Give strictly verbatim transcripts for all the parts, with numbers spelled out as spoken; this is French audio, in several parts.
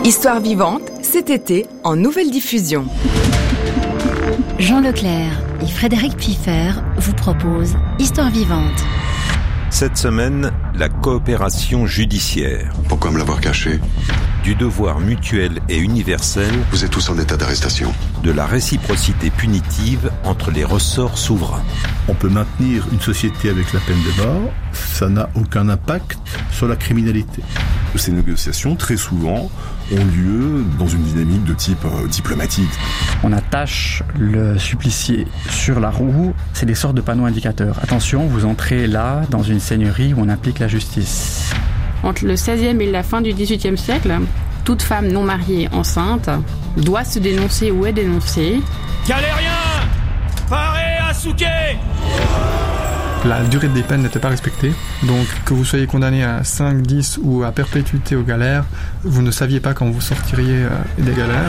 Histoire vivante, cet été, en nouvelle diffusion. Jean Leclerc et Frédéric Piffer vous proposent Histoire vivante. Cette semaine, la coopération judiciaire. Pourquoi me l'avoir caché ? Du devoir mutuel et universel. Vous êtes tous en état d'arrestation. De la réciprocité punitive entre les ressorts souverains. On peut maintenir une société avec la peine de mort, ça n'a aucun impact sur la criminalité. Ces négociations, très souvent, ont lieu dans une dynamique de type euh, diplomatique. On attache le supplicié sur la roue, c'est des sortes de panneaux indicateurs. Attention, vous entrez là, dans une seigneurie où on applique la justice. Entre le seizième et la fin du dix-huitième siècle, toute femme non mariée enceinte doit se dénoncer ou est dénoncée. Galérien, parez à souquer. La durée des peines n'était pas respectée, donc que vous soyez condamné à cinq, dix ou à perpétuité aux galères, vous ne saviez pas quand vous sortiriez euh, des galères.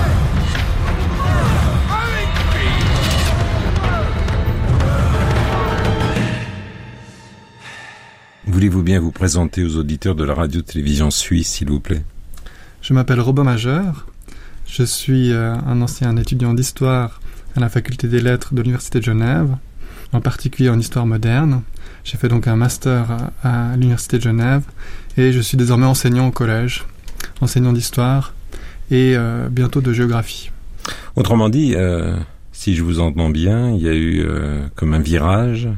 Voulez-vous bien vous présenter aux auditeurs de la radio-télévision suisse, s'il vous plaît ? Je m'appelle Robin Majeur, je suis euh, un ancien étudiant d'histoire à la faculté des lettres de l'Université de Genève, en particulier en histoire moderne. J'ai fait donc un master à, à l'Université de Genève et je suis désormais enseignant au collège, enseignant d'histoire et euh, bientôt de géographie. Autrement dit, euh, si je vous entends bien, il y a eu euh, comme un virage,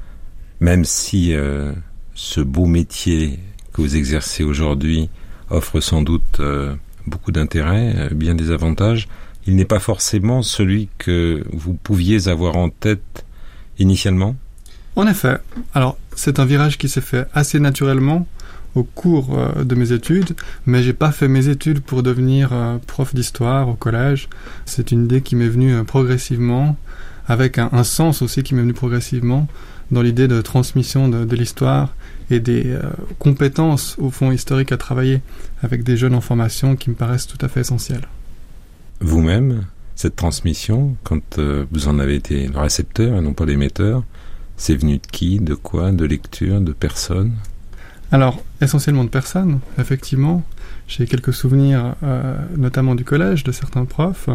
même si euh, ce beau métier que vous exercez aujourd'hui offre sans doute euh, beaucoup d'intérêt, euh, bien des avantages, il n'est pas forcément celui que vous pouviez avoir en tête initialement ? En effet. Alors, c'est un virage qui s'est fait assez naturellement au cours euh, de mes études, mais j'ai pas fait mes études pour devenir euh, prof d'histoire au collège. C'est une idée qui m'est venue euh, progressivement, avec un, un sens aussi qui m'est venu progressivement, dans l'idée de transmission de, de l'histoire et des euh, compétences, au fond, historiques à travailler avec des jeunes en formation qui me paraissent tout à fait essentielles. Vous-même, cette transmission, quand euh, vous en avez été le récepteur et non pas l'émetteur, c'est venu de qui, de quoi, de lecture, de personnes ? Alors, essentiellement de personnes, effectivement. J'ai quelques souvenirs, euh, notamment du collège, de certains profs,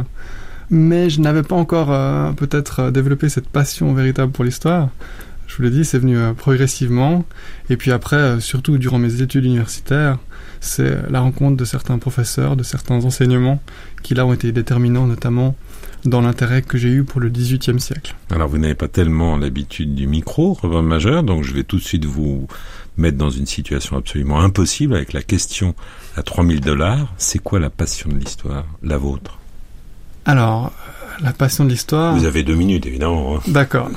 mais je n'avais pas encore euh, peut-être développé cette passion véritable pour l'histoire. Je vous l'ai dit, c'est venu euh, progressivement, et puis après, euh, surtout durant mes études universitaires, c'est la rencontre de certains professeurs, de certains enseignements, qui là ont été déterminants, notamment dans l'intérêt que j'ai eu pour le dix-huitième siècle. Alors vous n'avez pas tellement l'habitude du micro, Robin Majeur, donc je vais tout de suite vous mettre dans une situation absolument impossible avec la question à trois mille dollars. C'est quoi la passion de l'histoire, la vôtre ? Alors, la passion de l'histoire... Vous avez deux minutes, évidemment. Hein. D'accord.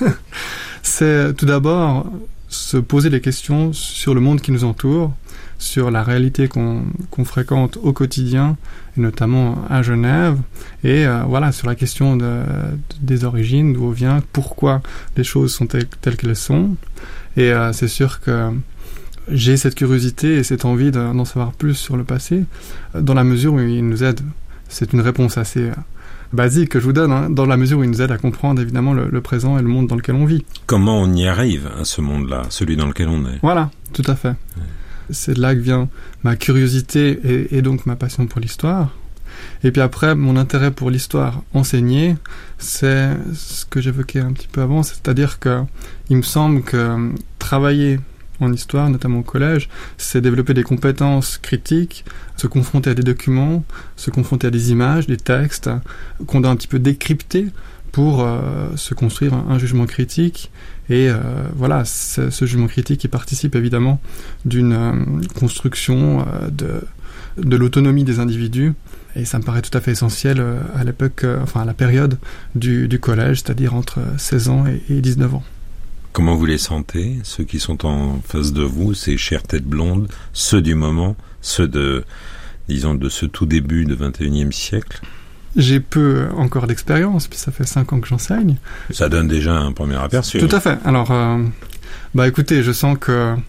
C'est tout d'abord se poser des questions sur le monde qui nous entoure, sur la réalité qu'on, qu'on fréquente au quotidien, et notamment à Genève, et euh, voilà, sur la question de, de, des origines, d'où on vient, pourquoi les choses sont telles, telles qu'elles sont. Et euh, c'est sûr que j'ai cette curiosité et cette envie de, d'en savoir plus sur le passé, dans la mesure où il nous aide. C'est une réponse assez euh, basique que je vous donne, hein, dans la mesure où il nous aide à comprendre évidemment le, le présent et le monde dans lequel on vit. Comment on y arrive à ce monde-là, celui dans lequel on est ? Voilà, tout à fait. Ouais. C'est de là que vient ma curiosité et, et donc ma passion pour l'histoire. Et puis après, mon intérêt pour l'histoire enseignée, c'est ce que j'évoquais un petit peu avant, c'est-à-dire que il me semble que travailler en histoire, notamment au collège, c'est développer des compétences critiques, se confronter à des documents, se confronter à des images, des textes, qu'on doit un petit peu décrypter pour euh, se construire un, un jugement critique. Et euh, voilà, ce, ce jugement critique, il participe évidemment d'une euh, construction euh, de, de l'autonomie des individus. Et ça me paraît tout à fait essentiel euh, à l'époque, euh, enfin à la période du, du collège, c'est-à-dire entre seize ans et, et dix-neuf ans. Comment vous les sentez, ceux qui sont en face de vous, ces chères têtes blondes, ceux du moment, ceux de, disons, de ce tout début du vingt et unième siècle ? J'ai peu encore d'expérience, puis ça fait cinq ans que j'enseigne. Ça donne déjà un premier aperçu. Tout à fait. Alors, euh, bah écoutez, je sens que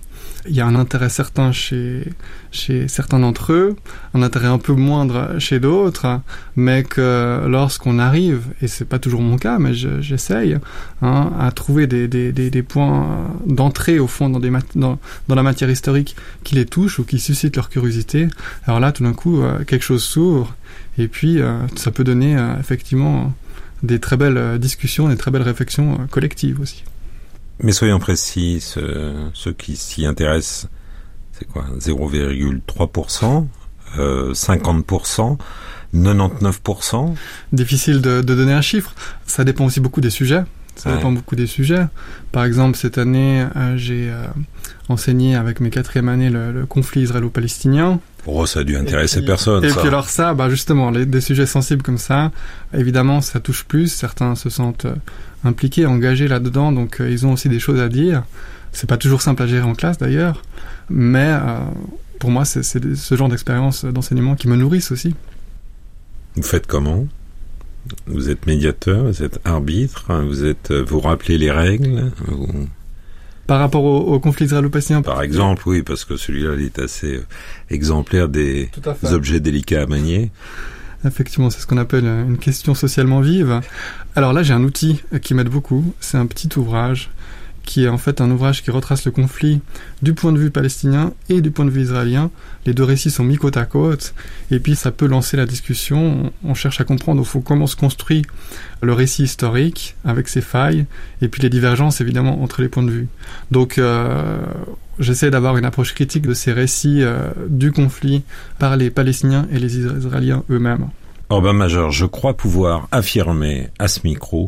il y a un intérêt certain chez, chez certains d'entre eux, un intérêt un peu moindre chez d'autres, mais que lorsqu'on arrive, et c'est pas toujours mon cas, mais je, j'essaye, hein, à trouver des, des, des, des points d'entrée au fond dans, des mat- dans, dans la matière historique qui les touchent ou qui suscitent leur curiosité, alors là, tout d'un coup, euh, quelque chose s'ouvre, et puis euh, ça peut donner euh, effectivement des très belles discussions, des très belles réflexions euh, collectives aussi. Mais soyons précis, ceux, ceux qui s'y intéressent, c'est quoi, zéro virgule trois pour cent, euh, cinquante pour cent, quatre-vingt-dix-neuf pour cent? Difficile de, de donner un chiffre. Ça dépend aussi beaucoup des sujets. Ça ouais. dépend beaucoup des sujets. Par exemple, cette année, euh, j'ai euh, enseigné avec mes quatrième années le, le conflit israélo-palestinien. Oh, ça a dû intéresser puis, personne, et ça. Et puis alors ça, bah justement, les, des sujets sensibles comme ça, évidemment, ça touche plus. Certains se sentent euh, impliqués, engagés là-dedans, donc euh, ils ont aussi des choses à dire. C'est pas toujours simple à gérer en classe, d'ailleurs. Mais euh, pour moi, c'est, c'est ce genre d'expérience d'enseignement qui me nourrissent aussi. Vous faites comment ? Vous êtes médiateur, vous êtes arbitre, vous êtes, vous rappelez les règles vous... Par rapport au, au conflit israélo-palestinien. Par exemple, oui, parce que celui-là, il est assez exemplaire des objets délicats à manier. Effectivement, c'est ce qu'on appelle une question socialement vive. Alors là, j'ai un outil qui m'aide beaucoup. C'est un petit ouvrage qui est en fait un ouvrage qui retrace le conflit du point de vue palestinien et du point de vue israélien. Les deux récits sont mis côte à côte, et puis ça peut lancer la discussion. On cherche à comprendre au fond comment se construit le récit historique avec ses failles, et puis les divergences évidemment entre les points de vue. Donc euh, j'essaie d'avoir une approche critique de ces récits euh, du conflit par les Palestiniens et les Israéliens eux-mêmes. Orban Major, je crois pouvoir affirmer à ce micro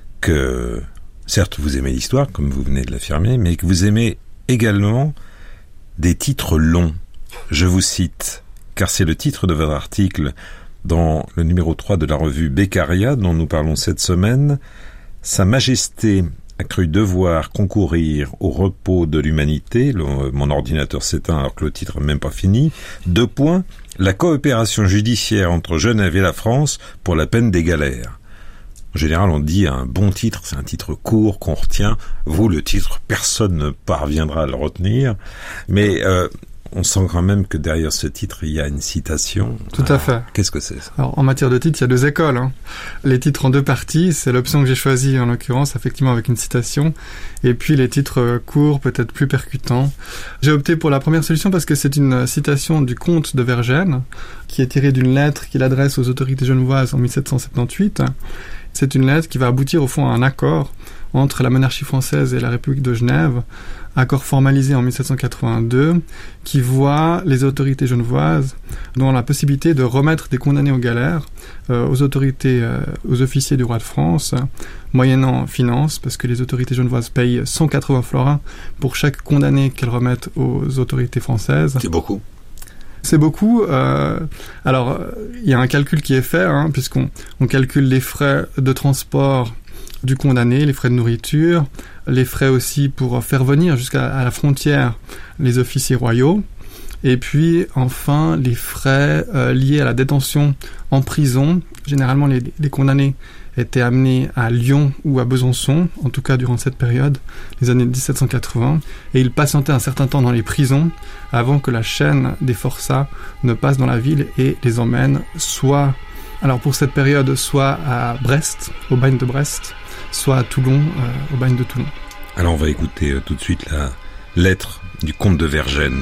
que certes, vous aimez l'histoire, comme vous venez de l'affirmer, mais que vous aimez également des titres longs. Je vous cite, car c'est le titre de votre article dans le numéro trois de la revue Beccaria, dont nous parlons cette semaine. Sa Majesté a cru devoir concourir au repos de l'humanité. Le, mon ordinateur s'éteint alors que le titre n'est même pas fini. Deux points. La coopération judiciaire entre Genève et la France pour la peine des galères. En général, on dit un bon titre, c'est un titre court qu'on retient. Vous, le titre, personne ne parviendra à le retenir. Mais euh, on sent quand même que derrière ce titre, il y a une citation. Tout à fait. Qu'est-ce que c'est ça ? Alors, en matière de titres, il y a deux écoles. Hein. Les titres en deux parties, c'est l'option que j'ai choisie en l'occurrence, effectivement avec une citation. Et puis les titres courts, peut-être plus percutants. J'ai opté pour la première solution parce que c'est une citation du comte de Vergennes, qui est tirée d'une lettre qu'il adresse aux autorités genevoises en dix-sept cent soixante-dix-huit. C'est une lettre qui va aboutir au fond à un accord entre la monarchie française et la République de Genève, accord formalisé en dix-sept cent quatre-vingt-deux, qui voit les autorités genevoises dans la possibilité de remettre des condamnés aux galères euh, aux autorités, euh, aux officiers du roi de France, moyennant finance, parce que les autorités genevoises payent cent quatre-vingts florins pour chaque condamné qu'elles remettent aux autorités françaises. C'est beaucoup. C'est beaucoup. Euh, alors, il y a un calcul qui est fait, hein, puisqu'on on calcule les frais de transport du condamné, les frais de nourriture, les frais aussi pour faire venir jusqu'à à la frontière les officiers royaux, et puis enfin les frais euh, liés à la détention en prison. Généralement, les, les condamnés étaient amenés à Lyon ou à Besançon, en tout cas durant cette période, les années dix-sept cent quatre-vingts, et ils patientaient un certain temps dans les prisons avant que la chaîne des forçats ne passe dans la ville et les emmène soit, alors pour cette période, soit à Brest, au bagne de Brest, soit à Toulon, euh, au bagne de Toulon. Alors on va écouter euh, tout de suite la lettre du comte de Vergennes.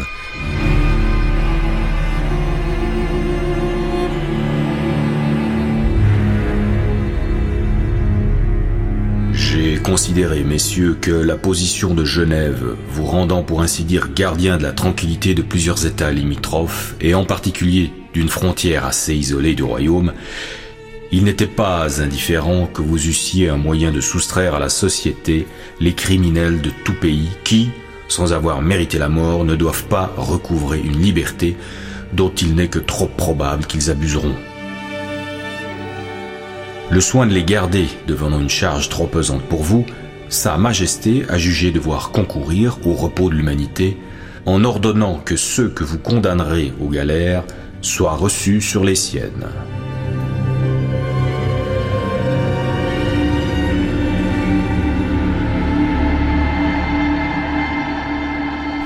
J'ai considéré, messieurs, que la position de Genève, vous rendant pour ainsi dire gardien de la tranquillité de plusieurs États limitrophes, et en particulier d'une frontière assez isolée du royaume, il n'était pas indifférent que vous eussiez un moyen de soustraire à la société les criminels de tout pays qui, sans avoir mérité la mort, ne doivent pas recouvrer une liberté dont il n'est que trop probable qu'ils abuseront. Le soin de les garder devenant une charge trop pesante pour vous, Sa Majesté a jugé devoir concourir au repos de l'humanité en ordonnant que ceux que vous condamnerez aux galères soient reçus sur les siennes.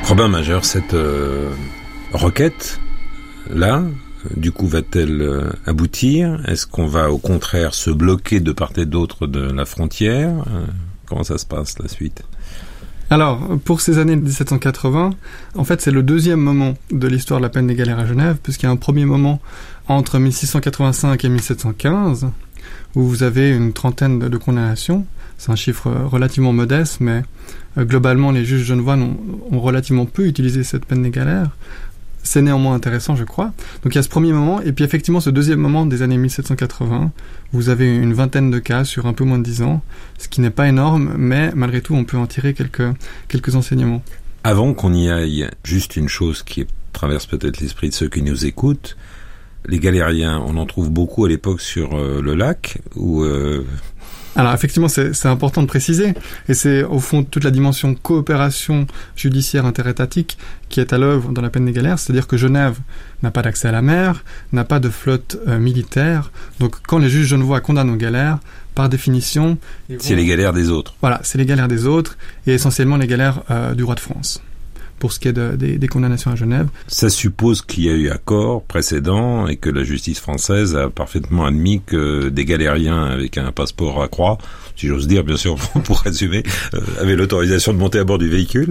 Robin Majeur, cette euh, requête, là, du coup, va-t-elle euh, aboutir? Est-ce qu'on va au contraire se bloquer de part et d'autre de la frontière? euh, Comment ça se passe, la suite? Alors, pour ces années dix-sept cent quatre-vingts, en fait, c'est le deuxième moment de l'histoire de la peine des galères à Genève, puisqu'il y a un premier moment entre mille six cent quatre-vingt-cinq et mille sept cent quinze, où vous avez une trentaine de, de condamnations. C'est un chiffre relativement modeste, mais euh, globalement, les juges genevois ont, ont relativement peu utilisé cette peine des galères. C'est néanmoins intéressant, je crois. Donc il y a ce premier moment, et puis effectivement ce deuxième moment des années mille sept cent quatre-vingts, vous avez une vingtaine de cas sur un peu moins de dix ans, ce qui n'est pas énorme, mais malgré tout on peut en tirer quelques, quelques enseignements. Avant qu'on y aille, juste une chose qui traverse peut-être l'esprit de ceux qui nous écoutent, les galériens, on en trouve beaucoup à l'époque sur euh, le lac, où... Euh... Alors effectivement, c'est, c'est important de préciser, et c'est au fond toute la dimension coopération judiciaire interétatique qui est à l'œuvre dans la peine des galères, c'est-à-dire que Genève n'a pas d'accès à la mer, n'a pas de flotte euh, militaire, donc quand les juges genevois condamnent aux galères, par définition... Vont... C'est les galères des autres. Voilà, c'est les galères des autres, et essentiellement les galères euh, du roi de France, pour ce qui est de, des, des condamnations à Genève. Ça suppose qu'il y a eu accord précédent et que la justice française a parfaitement admis que des galériens avec un passeport à croix, si j'ose dire, bien sûr, pour résumer, euh, avaient l'autorisation de monter à bord du véhicule.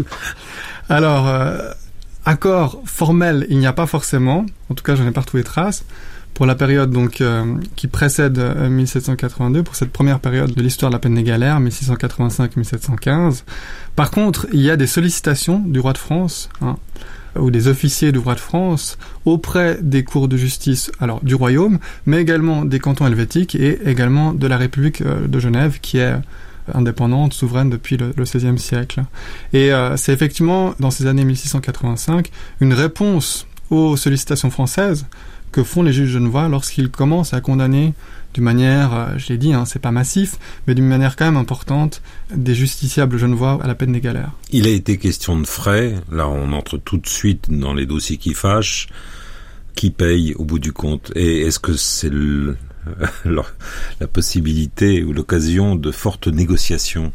Alors, euh, accord formel, il n'y a pas forcément. En tout cas, je n'ai pas retrouvé trace. Pour la période donc euh, qui précède euh, mille sept cent quatre-vingt-deux, pour cette première période de l'histoire de la peine des galères, mille six cent quatre-vingt-cinq à mille sept cent quinze. Par contre, il y a des sollicitations du roi de France, hein, ou des officiers du roi de France, auprès des cours de justice, alors du royaume, mais également des cantons helvétiques et également de la République euh, de Genève, qui est indépendante, souveraine depuis le, le seizième siècle. Et euh, c'est effectivement, dans ces années mille six cent quatre-vingt-cinq, une réponse aux sollicitations françaises que font les juges genevois lorsqu'ils commencent à condamner d'une manière, euh, je l'ai dit, hein, c'est pas massif, mais d'une manière quand même importante, des justiciables genevois à la peine des galères. Il a été question de frais, là on entre tout de suite dans les dossiers qui fâchent, qui paye au bout du compte, et est-ce que c'est le, la possibilité ou l'occasion de fortes négociations?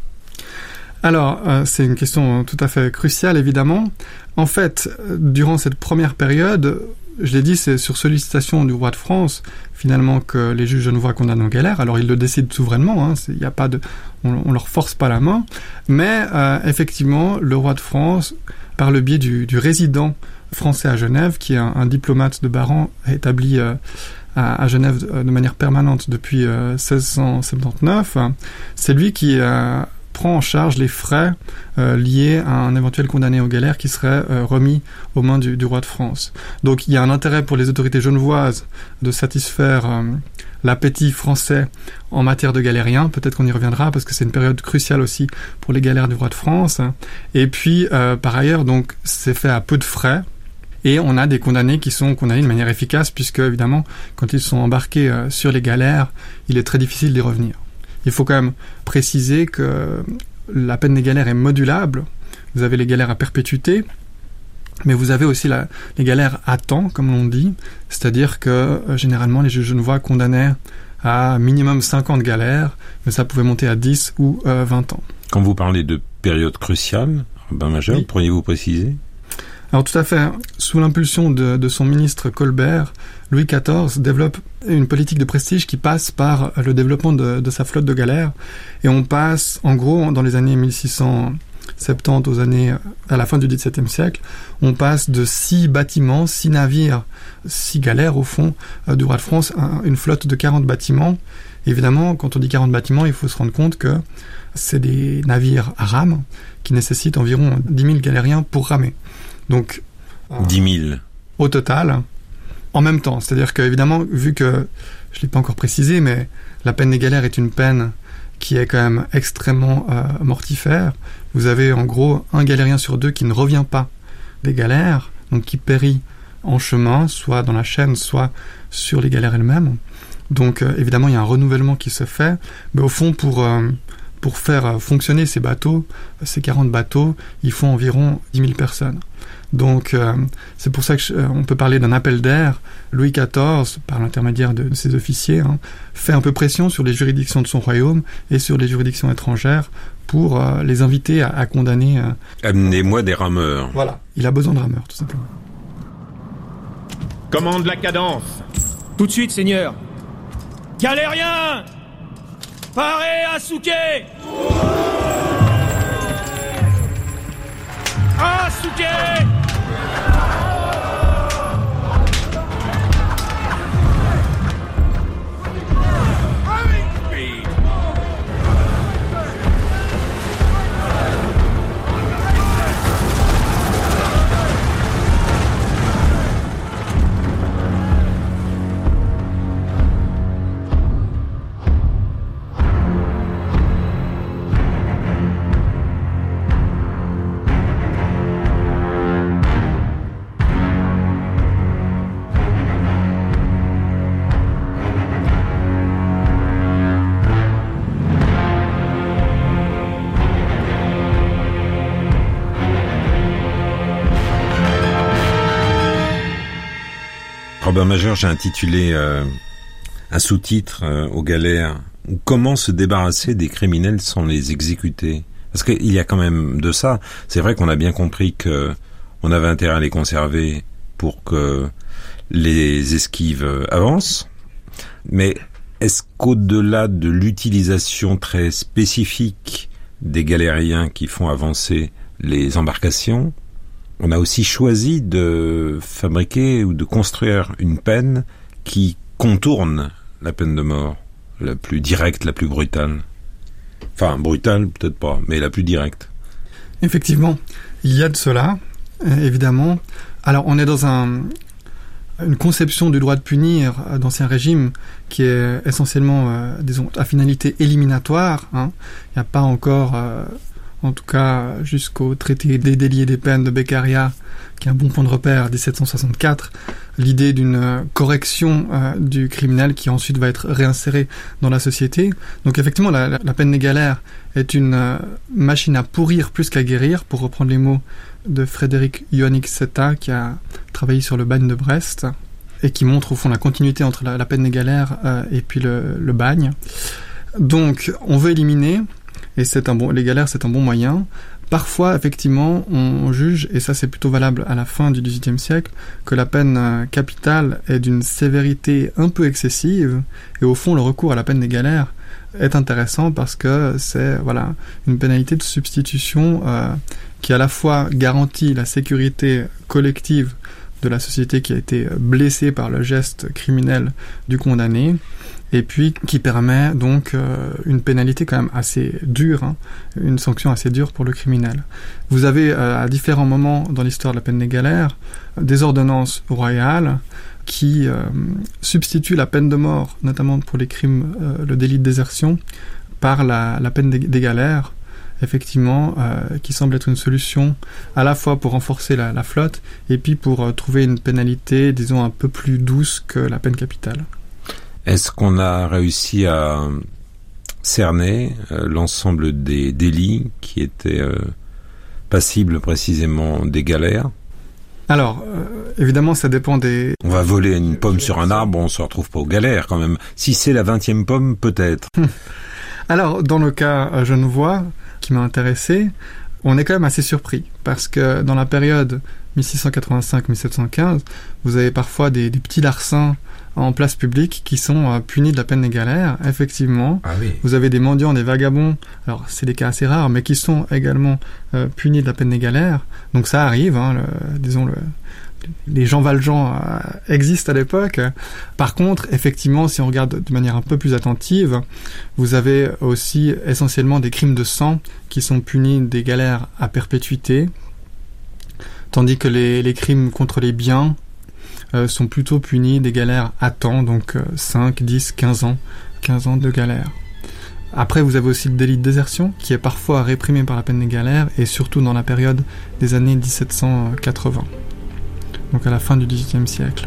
Alors, euh, c'est une question tout à fait cruciale, évidemment. En fait, durant cette première période, je l'ai dit, c'est sur sollicitation du roi de France, finalement, que les juges genevois condamnent aux galères. Alors, ils le décident souverainement, hein, y a pas de, on, on leur force pas la main. Mais, euh, effectivement, le roi de France, par le biais du, du résident français à Genève, qui est un, un diplomate de Baran établi euh, à, à Genève de, de manière permanente depuis euh, seize cent soixante-dix-neuf, c'est lui qui euh, prend en charge les frais euh, liés à un éventuel condamné aux galères qui serait euh, remis aux mains du, du roi de France. Donc il y a un intérêt pour les autorités genevoises de satisfaire euh, l'appétit français en matière de galériens. Peut-être qu'on y reviendra parce que c'est une période cruciale aussi pour les galères du roi de France. Et puis euh, par ailleurs, donc c'est fait à peu de frais. Et on a des condamnés qui sont condamnés de manière efficace puisque évidemment quand ils sont embarqués euh, sur les galères, il est très difficile d'y revenir. Il faut quand même préciser que la peine des galères est modulable. Vous avez les galères à perpétuité, mais vous avez aussi la, les galères à temps, comme l'on dit. C'est-à-dire que, euh, généralement, les juges genevois condamnaient à minimum cinquante galères, mais ça pouvait monter à dix ou euh, vingt ans. Quand vous parlez de période cruciale, Robin Majeur, oui. Pourriez-vous préciser ? Alors tout à fait. Sous l'impulsion de, de son ministre Colbert, Louis quatorze développe une politique de prestige qui passe par le développement de, de sa flotte de galères. Et on passe, en gros, dans les années mille six cent soixante-dix aux années, à la fin du dix-septième siècle, on passe de six bâtiments, six navires, six galères au fond euh, du roi de France, un, une flotte de quarante bâtiments. Évidemment, quand on dit quarante bâtiments, il faut se rendre compte que c'est des navires à rames qui nécessitent environ dix mille galériens pour ramer. Donc, dix mille au total, en même temps. C'est-à-dire que, évidemment, vu que, je ne l'ai pas encore précisé, mais la peine des galères est une peine qui est quand même extrêmement euh, mortifère. Vous avez en gros un galérien sur deux qui ne revient pas des galères, donc qui périt en chemin, soit dans la chaîne, soit sur les galères elles-mêmes. Donc, euh, évidemment, il y a un renouvellement qui se fait, mais au fond, pour... Euh, Pour faire fonctionner ces bateaux, ces quarante bateaux, il faut environ dix mille personnes. Donc euh, c'est pour ça que je, euh, on peut parler d'un appel d'air. Louis quatorze, par l'intermédiaire de, de ses officiers, hein, fait un peu pression sur les juridictions de son royaume et sur les juridictions étrangères pour euh, les inviter à, à condamner... Euh... Amenez-moi des rameurs. Voilà, il a besoin de rameurs, tout simplement. Commande la cadence. Tout de suite, seigneur. Galériens, parez à souquer. À souquer. Robert Major, j'ai intitulé euh, un sous-titre euh, aux galères « Comment se débarrasser des criminels sans les exécuter ?» Parce qu'il y a quand même de ça. C'est vrai qu'on a bien compris que on avait intérêt à les conserver pour que les esquives avancent. Mais est-ce qu'au-delà de l'utilisation très spécifique des galériens qui font avancer les embarcations, on a aussi choisi de fabriquer ou de construire une peine qui contourne la peine de mort, la plus directe, la plus brutale. Enfin, brutale, peut-être pas, mais la plus directe. Effectivement, il y a de cela, évidemment. Alors, on est dans un, une conception du droit de punir d'Ancien Régime qui est essentiellement, euh, disons, à finalité éliminatoire. Hein. Il n'y a pas encore... Euh, en tout cas jusqu'au traité des délits et des peines de Beccaria, qui est un bon point de repère, dix-sept cent soixante-quatre, l'idée d'une correction euh, du criminel qui ensuite va être réinséré dans la société. Donc effectivement, la, la, la peine des galères est une euh, machine à pourrir plus qu'à guérir, pour reprendre les mots de Frédéric Johannik Setta, qui a travaillé sur le bagne de Brest, et qui montre au fond la continuité entre la, la peine des galères euh, et puis le, le bagne. Donc on veut éliminer... Et c'est un bon, les galères, c'est un bon moyen. Parfois, effectivement, on juge, et ça c'est plutôt valable à la fin du dix-huitième siècle, que la peine capitale est d'une sévérité un peu excessive, et au fond, le recours à la peine des galères est intéressant parce que c'est voilà une pénalité de substitution euh, qui à la fois garantit la sécurité collective de la société qui a été blessée par le geste criminel du condamné, et puis qui permet donc euh, une pénalité quand même assez dure, hein, une sanction assez dure pour le criminel. Vous avez euh, à différents moments dans l'histoire de la peine des galères des ordonnances royales qui euh, substituent la peine de mort, notamment pour les crimes, euh, le délit de désertion, par la, la peine des, des galères, effectivement, euh, qui semble être une solution à la fois pour renforcer la, la flotte et puis pour euh, trouver une pénalité, disons, un peu plus douce que la peine capitale. Est-ce qu'on a réussi à cerner euh, l'ensemble des délits qui étaient euh, passibles précisément des galères ? Alors, euh, évidemment, ça dépend des... On va voler une pomme sur un arbre, on se retrouve pas aux galères quand même. Si c'est la vingtième pomme, peut-être. Alors, dans le cas euh, genevois, qui m'a intéressé, on est quand même assez surpris, parce que dans la période mille six cent quatre-vingt-cinq à mille sept cent quinze, vous avez parfois des, des petits larcins en place publique qui sont euh, punis de la peine des galères, effectivement. Ah oui. Vous avez des mendiants, des vagabonds, alors c'est des cas assez rares, mais qui sont également euh, punis de la peine des galères. Donc ça arrive, hein, le, disons, le, les Jean Valjean euh, existent à l'époque. Par contre, effectivement, si on regarde de manière un peu plus attentive, vous avez aussi essentiellement des crimes de sang qui sont punis des galères à perpétuité, tandis que les, les crimes contre les biens euh, sont plutôt punis des galères à temps, donc euh, cinq, dix, quinze ans, quinze ans de galère. Après, vous avez aussi le délit de désertion, qui est parfois réprimé par la peine des galères, et surtout dans la période des années dix-sept cent quatre-vingts, donc à la fin du dix-huitième siècle.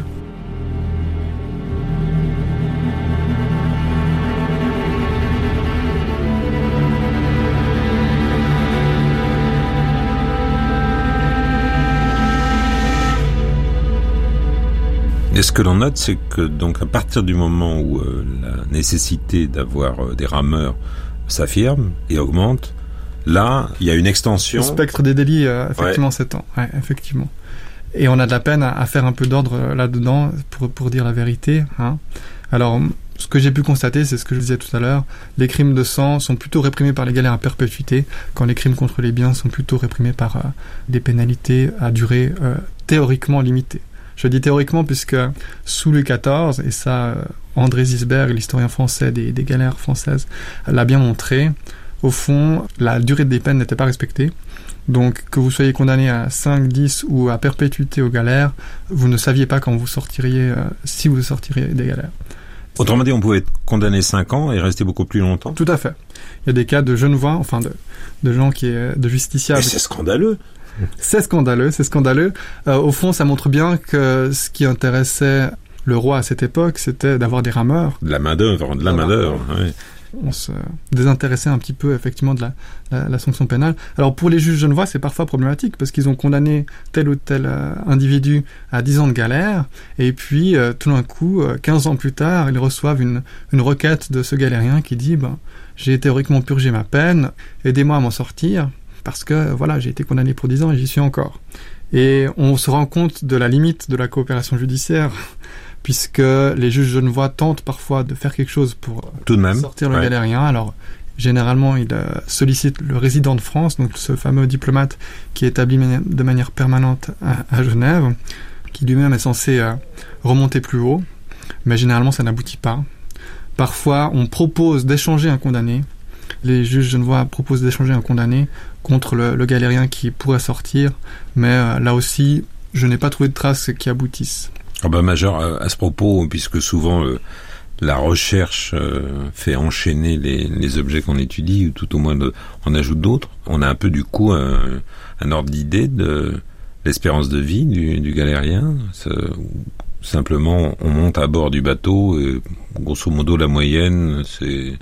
ce que l'on note, c'est que donc à partir du moment où euh, la nécessité d'avoir euh, des rameurs s'affirme et augmente, là, il y a une extension. Le spectre des délits, euh, effectivement, ouais. s'étend. Ouais, effectivement. Et on a de la peine à, à faire un peu d'ordre euh, là-dedans, pour, pour dire la vérité. Hein. Alors, ce que j'ai pu constater, c'est ce que je disais tout à l'heure, les crimes de sang sont plutôt réprimés par les galères à perpétuité, quand les crimes contre les biens sont plutôt réprimés par euh, des pénalités à durée euh, théoriquement limitée. Je dis théoriquement puisque sous Louis quatorze, et ça euh, André Zisberg, l'historien français des, des galères françaises, l'a bien montré, au fond, la durée des peines n'était pas respectée. Donc, que vous soyez condamné à cinq, dix ou à perpétuité aux galères, vous ne saviez pas quand vous sortiriez, euh, si vous sortiriez des galères. Autrement dit, on pouvait être condamné cinq ans et rester beaucoup plus longtemps. Tout à fait. Il y a des cas de Genevois, enfin de, de gens qui, de justiciables. Et c'est scandaleux. C'est scandaleux, c'est scandaleux. Euh, au fond, ça montre bien que ce qui intéressait le roi à cette époque, c'était d'avoir des rameurs. De la main-d'œuvre, de la main-d'œuvre, oui. On se désintéressait un petit peu, effectivement, de la, la, la sanction pénale. Alors, pour les juges genevois, c'est parfois problématique, parce qu'ils ont condamné tel ou tel euh, individu à dix ans de galère, et puis, euh, tout d'un coup, euh, quinze ans plus tard, ils reçoivent une, une requête de ce galérien qui dit ben, « J'ai théoriquement purgé ma peine, aidez-moi à m'en sortir, parce que, voilà, j'ai été condamné pour dix ans et j'y suis encore. » Et on se rend compte de la limite de la coopération judiciaire, puisque les juges genevois tentent parfois de faire quelque chose pour tout de même sortir le ouais. galérien. Alors, généralement, ils euh, sollicitent le résident de France, donc ce fameux diplomate qui est établi de manière permanente à, à Genève, qui lui-même est censé euh, remonter plus haut, mais généralement, ça n'aboutit pas. Parfois, on propose d'échanger un condamné. Les juges genevois proposent d'échanger un condamné contre le, le galérien qui pourrait sortir, mais euh, là aussi, je n'ai pas trouvé de traces qui aboutissent. Ah ben, Major, à ce propos, puisque souvent euh, la recherche euh, fait enchaîner les, les objets qu'on étudie, ou tout au moins de, on ajoute d'autres, on a un peu du coup un, un ordre d'idée de l'espérance de vie du, du galérien. C'est, simplement, on monte à bord du bateau, et grosso modo la moyenne, c'est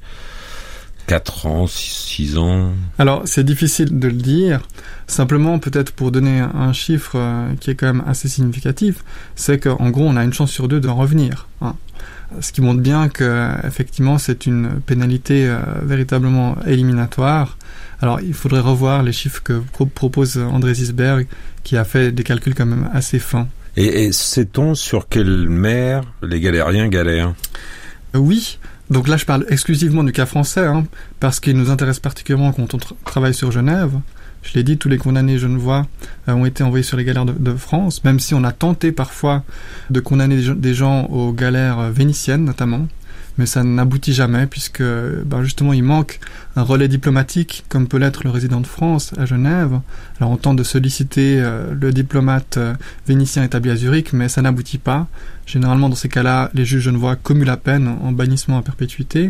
quatre ans, six ans. Alors, c'est difficile de le dire. Simplement, peut-être pour donner un chiffre euh, qui est quand même assez significatif, c'est qu'en gros, on a une chance sur deux d'en revenir. Hein. Ce qui montre bien que, effectivement, c'est une pénalité euh, véritablement éliminatoire. Alors, il faudrait revoir les chiffres que pro- propose André Zisberg, qui a fait des calculs quand même assez fins. Et, et sait-on sur quelle mer les galériens galèrent ? euh, Oui. Donc là, je parle exclusivement du cas français, hein, parce qu'il nous intéresse particulièrement quand on tra- travaille sur Genève. Je l'ai dit, tous les condamnés genevois euh, ont été envoyés sur les galères de, de France, même si on a tenté parfois de condamner des, des gens aux galères euh, vénitiennes, notamment. Mais ça n'aboutit jamais, puisque ben justement, il manque un relais diplomatique, comme peut l'être le résident de France à Genève. Alors on tente de solliciter euh, le diplomate euh, vénitien établi à Zurich, mais ça n'aboutit pas. Généralement, dans ces cas-là, les juges genevois commuent la peine en bannissement à perpétuité.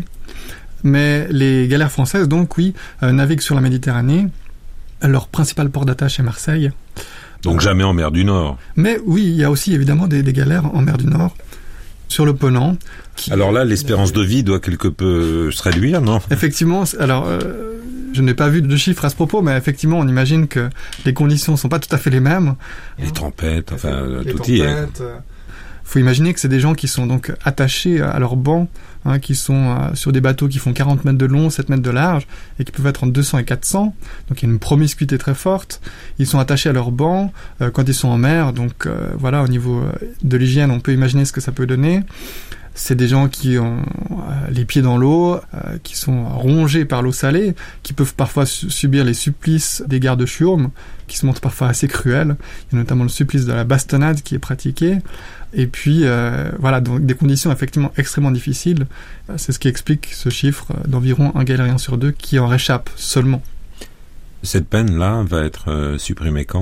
Mais les galères françaises, donc, oui, euh, naviguent sur la Méditerranée. Leur principal port d'attache est Marseille. Donc jamais en mer du Nord. Mais oui, il y a aussi évidemment des, des galères en mer du Nord, sur le Ponant. Qui... Alors là, l'espérance de vie doit quelque peu se réduire, non ? Effectivement, alors euh, je n'ai pas vu de chiffres à ce propos, mais effectivement, on imagine que les conditions ne sont pas tout à fait les mêmes. Les tempêtes, enfin, les tout tempêtes, y est. Euh... faut imaginer que c'est des gens qui sont donc attachés à leur banc, hein, qui sont euh, sur des bateaux qui font quarante mètres de long, sept mètres de large, et qui peuvent être entre deux cents et quatre cents. Donc il y a une promiscuité très forte. Ils sont attachés à leur banc euh, quand ils sont en mer. Donc euh, voilà, au niveau de l'hygiène, on peut imaginer ce que ça peut donner. C'est des gens qui ont euh, les pieds dans l'eau, euh, qui sont rongés par l'eau salée, qui peuvent parfois su- subir les supplices des gardes chiourmes, qui se montrent parfois assez cruels. Il y a notamment le supplice de la bastonnade qui est pratiqué. Et puis, euh, voilà, donc des conditions effectivement extrêmement difficiles. C'est ce qui explique ce chiffre d'environ un galérien sur deux qui en réchappe seulement. Cette peine-là va être euh, supprimée quand ?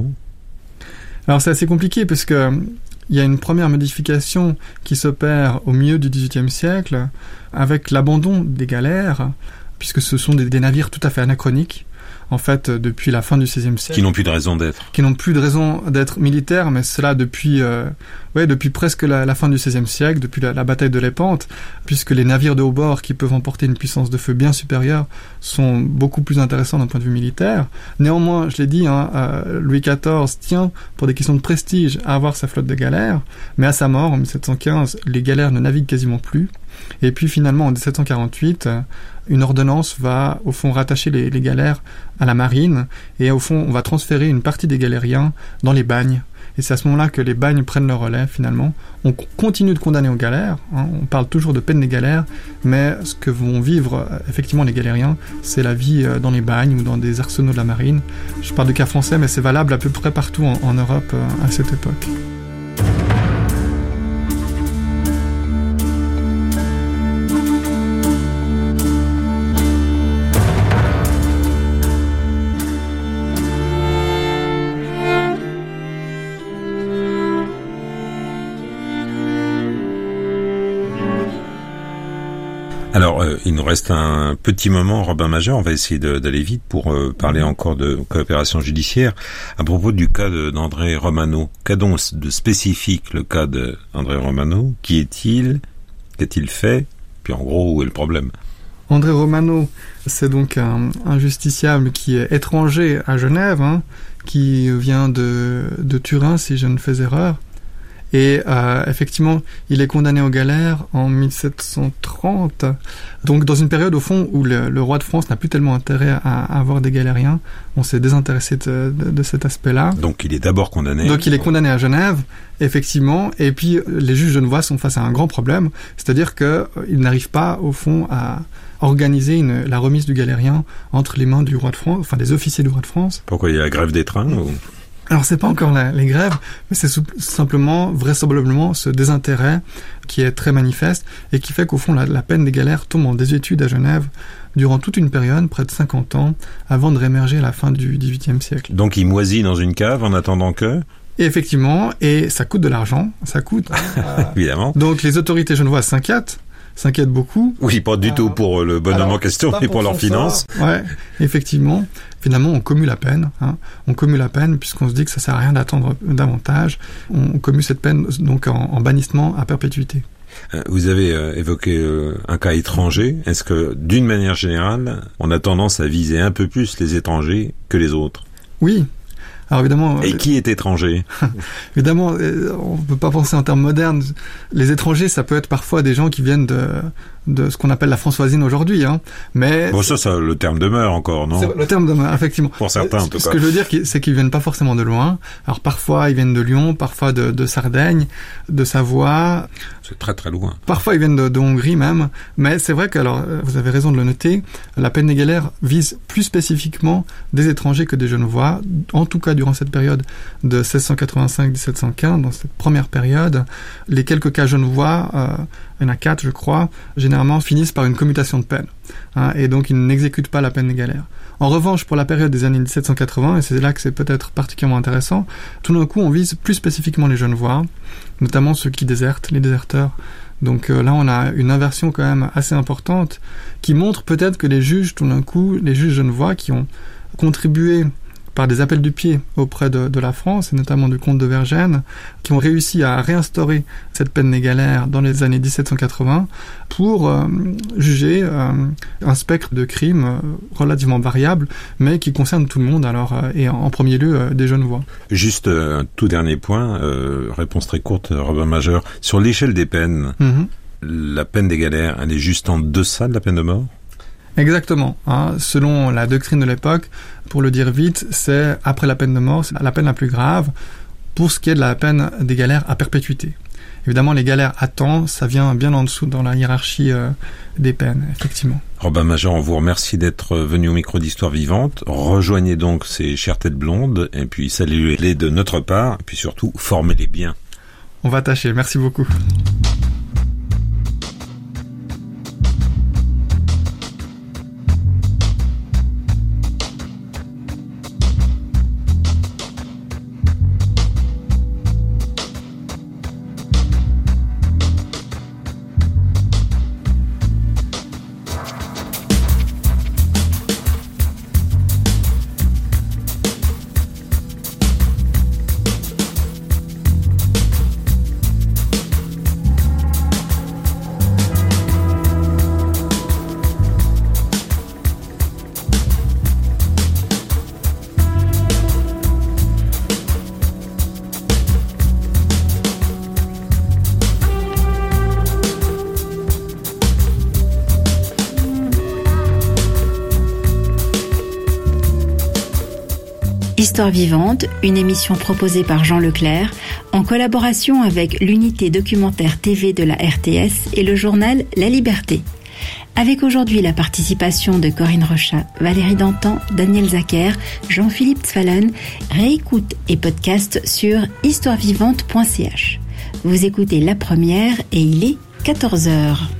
Alors c'est assez compliqué parce que il y a une première modification qui s'opère au milieu du dix-huitième siècle avec l'abandon des galères, puisque ce sont des, des navires tout à fait anachroniques. En fait, depuis la fin du seizième siècle. Qui n'ont plus de raison d'être. Qui n'ont plus de raison d'être militaires, mais cela depuis euh, ouais, depuis presque la, la fin du seizième siècle, depuis la, la bataille de Lépante, puisque les navires de haut bord qui peuvent emporter une puissance de feu bien supérieure sont beaucoup plus intéressants d'un point de vue militaire. Néanmoins, je l'ai dit, hein, euh, Louis quatorze tient, pour des questions de prestige, à avoir sa flotte de galères, mais à sa mort, en mille sept cent quinze, les galères ne naviguent quasiment plus. Et puis finalement, en dix-sept cent quarante-huit, une ordonnance va, au fond, rattacher les, les galères à la marine, et au fond, on va transférer une partie des galériens dans les bagnes. Et c'est à ce moment-là que les bagnes prennent le relais, finalement. On continue de condamner aux galères, hein, on parle toujours de peine des galères, mais ce que vont vivre, effectivement, les galériens, c'est la vie dans les bagnes ou dans des arsenaux de la marine. Je parle de cas français, mais c'est valable à peu près partout en, en Europe à cette époque. Alors, euh, il nous reste un petit moment, Robin Majeur. On va essayer de, d'aller vite pour euh, parler encore de coopération judiciaire. À propos du cas de, d'André Romano, qu'a donc de spécifique le cas d'André Romano? Qui est-il? Qu'a-t-il fait? Puis en gros, où est le problème? André Romano, c'est donc un, un justiciable qui est étranger à Genève, hein, qui vient de, de Turin, si je ne fais erreur. Et euh, effectivement, il est condamné aux galères en mille sept cent trente, donc dans une période au fond où le, le roi de France n'a plus tellement intérêt à, à avoir des galériens. On s'est désintéressé de, de, de cet aspect-là. Donc il est d'abord condamné. Donc il est condamné à Genève, effectivement, et puis les juges genevois sont face à un grand problème, c'est-à-dire qu'ils n'arrivent pas au fond à organiser une, la remise du galérien entre les mains du roi de France, enfin des officiers du roi de France. Pourquoi il y a la grève des trains ou... Alors c'est pas encore la, les grèves, mais c'est sou- simplement, vraisemblablement, ce désintérêt qui est très manifeste et qui fait qu'au fond la, la peine des galères tombe en désuétude à Genève durant toute une période, près de cinquante ans, avant de réémerger à la fin du dix-huitième siècle. Donc il moisit dans une cave en attendant que... Et effectivement, et ça coûte de l'argent, ça coûte... euh, Évidemment. Donc les autorités genevoises s'inquiètent, s'inquiètent beaucoup. Oui, pas du euh, tout pour le bonhomme alors, en question, mais pour, pour leurs finances. Ouais, effectivement. Finalement, on commue la peine. Hein. On commue la peine puisqu'on se dit que ça sert à rien d'attendre davantage. On commue cette peine donc en, en bannissement à perpétuité. Vous avez euh, évoqué euh, un cas étranger. Est-ce que, d'une manière générale, on a tendance à viser un peu plus les étrangers que les autres? Oui. Alors évidemment. Et qui est étranger? Évidemment, on ne peut pas penser en termes modernes. Les étrangers, ça peut être parfois des gens qui viennent de, de ce qu'on appelle la France voisine aujourd'hui, hein. Mais bon, ça, ça, le terme demeure encore, non? C'est, le terme demeure, effectivement. Pour certains, en tout ce cas. Ce que je veux dire, c'est qu'ils viennent pas forcément de loin. Alors parfois, ils viennent de Lyon, parfois de, de Sardaigne, de Savoie. C'est très très loin. Parfois, ils viennent de, de Hongrie même. Mais c'est vrai que, alors, vous avez raison de le noter, la peine des galères vise plus spécifiquement des étrangers que des Genevois. En tout cas, durant cette période de seize cent quatre-vingt-cinq à dix-sept cent quinze, dans cette première période, les quelques cas genevois, euh, il y en a quatre, je crois, généralement finissent par une commutation de peine. Hein, et donc, ils n'exécutent pas la peine des galères. En revanche, pour la période des années dix-sept cent quatre-vingts, et c'est là que c'est peut-être particulièrement intéressant, tout d'un coup, on vise plus spécifiquement les Genevois, notamment ceux qui désertent, les déserteurs. Donc euh, là, on a une inversion quand même assez importante qui montre peut-être que les juges, tout d'un coup, les juges genevois qui ont contribué par des appels du pied auprès de, de la France, et notamment du comte de Vergennes, qui ont réussi à réinstaurer cette peine des galères dans les années dix-sept cent quatre-vingts pour euh, juger euh, un spectre de crimes euh, relativement variable, mais qui concerne tout le monde, alors, euh, et en, en premier lieu euh, des Genevois. Juste euh, un tout dernier point, euh, réponse très courte, Robin Majeur. Sur l'échelle des peines, mm-hmm. la peine des galères, elle est juste en deçà de la peine de mort? Exactement. Hein. Selon la doctrine de l'époque, pour le dire vite, c'est après la peine de mort, c'est la peine la plus grave pour ce qui est de la peine des galères à perpétuité. Évidemment, les galères à temps, ça vient bien en dessous dans la hiérarchie euh, des peines, effectivement. Robin Majeur, on vous remercie d'être venu au micro d'Histoire Vivante. Rejoignez donc ces chères têtes blondes et puis saluez-les de notre part et puis surtout formez-les bien. On va tâcher. Merci beaucoup. Histoire vivante, une émission proposée par Jean Leclerc en collaboration avec l'unité documentaire T V de la R T S et le journal La Liberté. Avec aujourd'hui la participation de Corinne Rochat, Valérie Dantan, Daniel Zacher, Jean-Philippe Tzfalen, réécoute et podcast sur histoire vivante point c h. Vous écoutez La Première et il est quatorze heures.